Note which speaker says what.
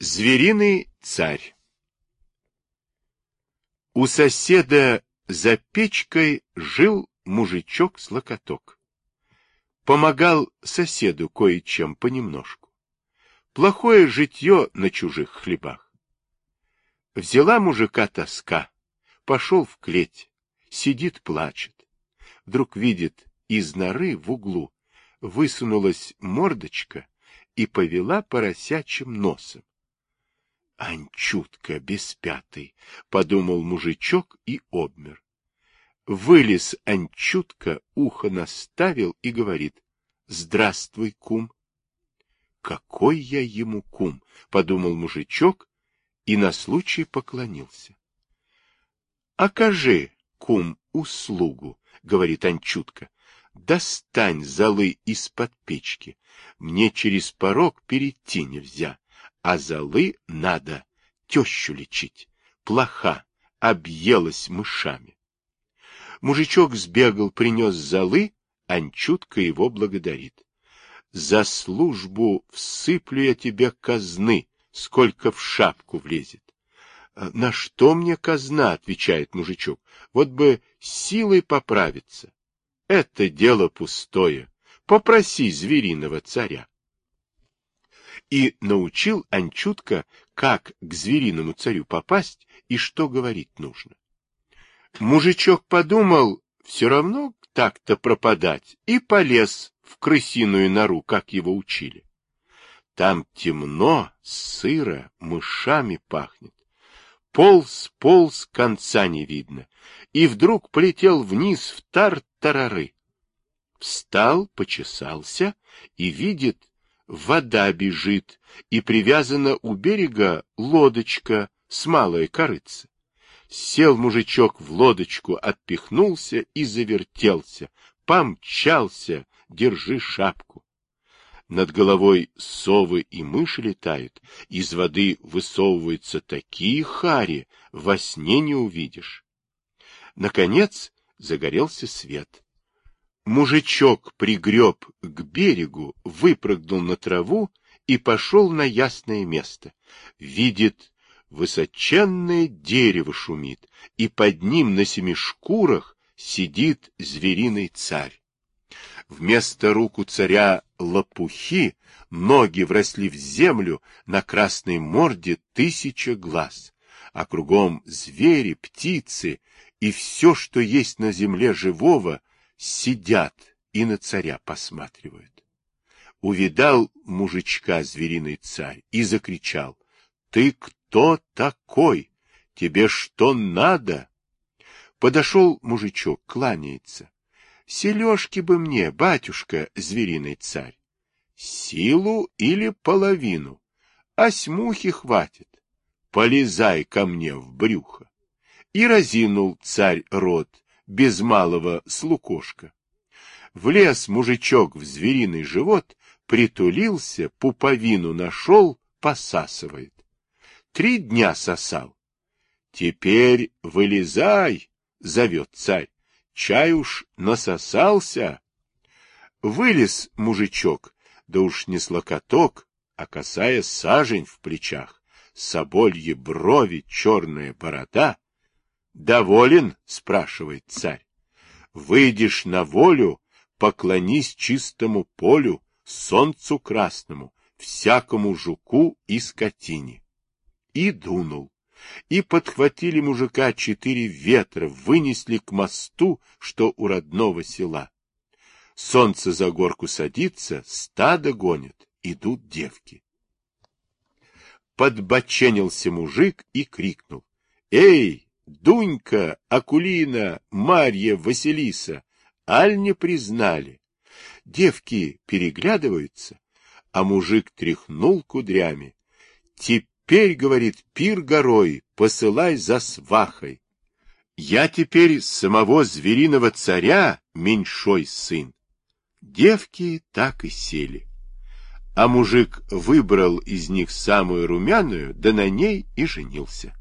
Speaker 1: Звериный царь. У соседа за печкой жил мужичок-слокоток. Помогал соседу кое-чем понемножку. Плохое житье на чужих хлебах. Взяла мужика тоска, пошел в клеть, сидит, плачет. Вдруг видит, из норы в углу высунулась мордочка и повела поросячьим носом. «Анчутка беспятый», — подумал мужичок и обмер. Вылез Анчутка, ухо наставил и говорит: «Здравствуй, кум». «Какой я ему кум», — подумал мужичок и на случай поклонился. «Окажи, кум, услугу», — говорит Анчутка. «Достань золы из-под печки. Мне через порог перейти нельзя, а золы надо тещу лечить. Плоха, объелась мышами». Мужичок сбегал, принес золы, Анчутка его благодарит. «За службу всыплю я тебе казны, сколько в шапку влезет». «На что мне казна?» — отвечает мужичок. «Вот бы силой поправиться». «Это дело пустое. Попроси звериного царя». И научил Анчутка, как к звериному царю попасть и что говорить нужно. Мужичок подумал, все равно так-то пропадать, и полез в крысиную нору, как его учили. Там темно, сыро, мышами пахнет. Полз, конца не видно, и вдруг полетел вниз в тартарары. Встал, почесался и видит, вода бежит, и привязана у берега лодочка с малой корытце. Сел мужичок в лодочку, отпихнулся и завертелся, помчался, держи шапку. Над головой совы и мыши летают, из воды высовываются такие хари, во сне не увидишь. Наконец загорелся свет. Мужичок пригреб к берегу, выпрыгнул на траву и пошел на ясное место. Видит, высоченное дерево шумит, и под ним на 7 шкурах сидит звериный царь. Вместо рук у царя лопухи, ноги вросли в землю, на красной морде 1000 глаз, а кругом звери, птицы и все, что есть на земле живого, сидят и на царя посматривают. Увидал мужичка звериный царь и закричал: «Ты кто такой? Тебе что надо?» Подошел мужичок, кланяется: «Сележки бы мне, батюшка, звериный царь. Силу или половину? Осьмухи хватит. Полезай ко мне в брюхо». И разинул царь рот, без малого с лукошка. Влез мужичок в звериный живот, притулился, пуповину нашел, посасывает. 3 дня сосал. «Теперь вылезай», — зовет царь. «Чай уж насосался». Вылез мужичок, да уж не слокоток, а косая сажень в плечах, собольи брови, черная борода. «Доволен?» — спрашивает царь. «Выйдешь на волю, поклонись чистому полю, солнцу красному, всякому жуку и скотине». И дунул. И подхватили мужика 4 ветра, вынесли к мосту, что у родного села. Солнце за горку садится, стадо гонит, идут девки. Подбоченился мужик и крикнул: «Эй, Дунька, Акулина, Марья, Василиса, аль не признали?» Девки переглядываются, а мужик тряхнул кудрями. «Теперь, — говорит, — пир горой, посылай за свахой. Я теперь самого звериного царя меньшой сын». Девки так и сели. А мужик выбрал из них самую румяную, да на ней и женился.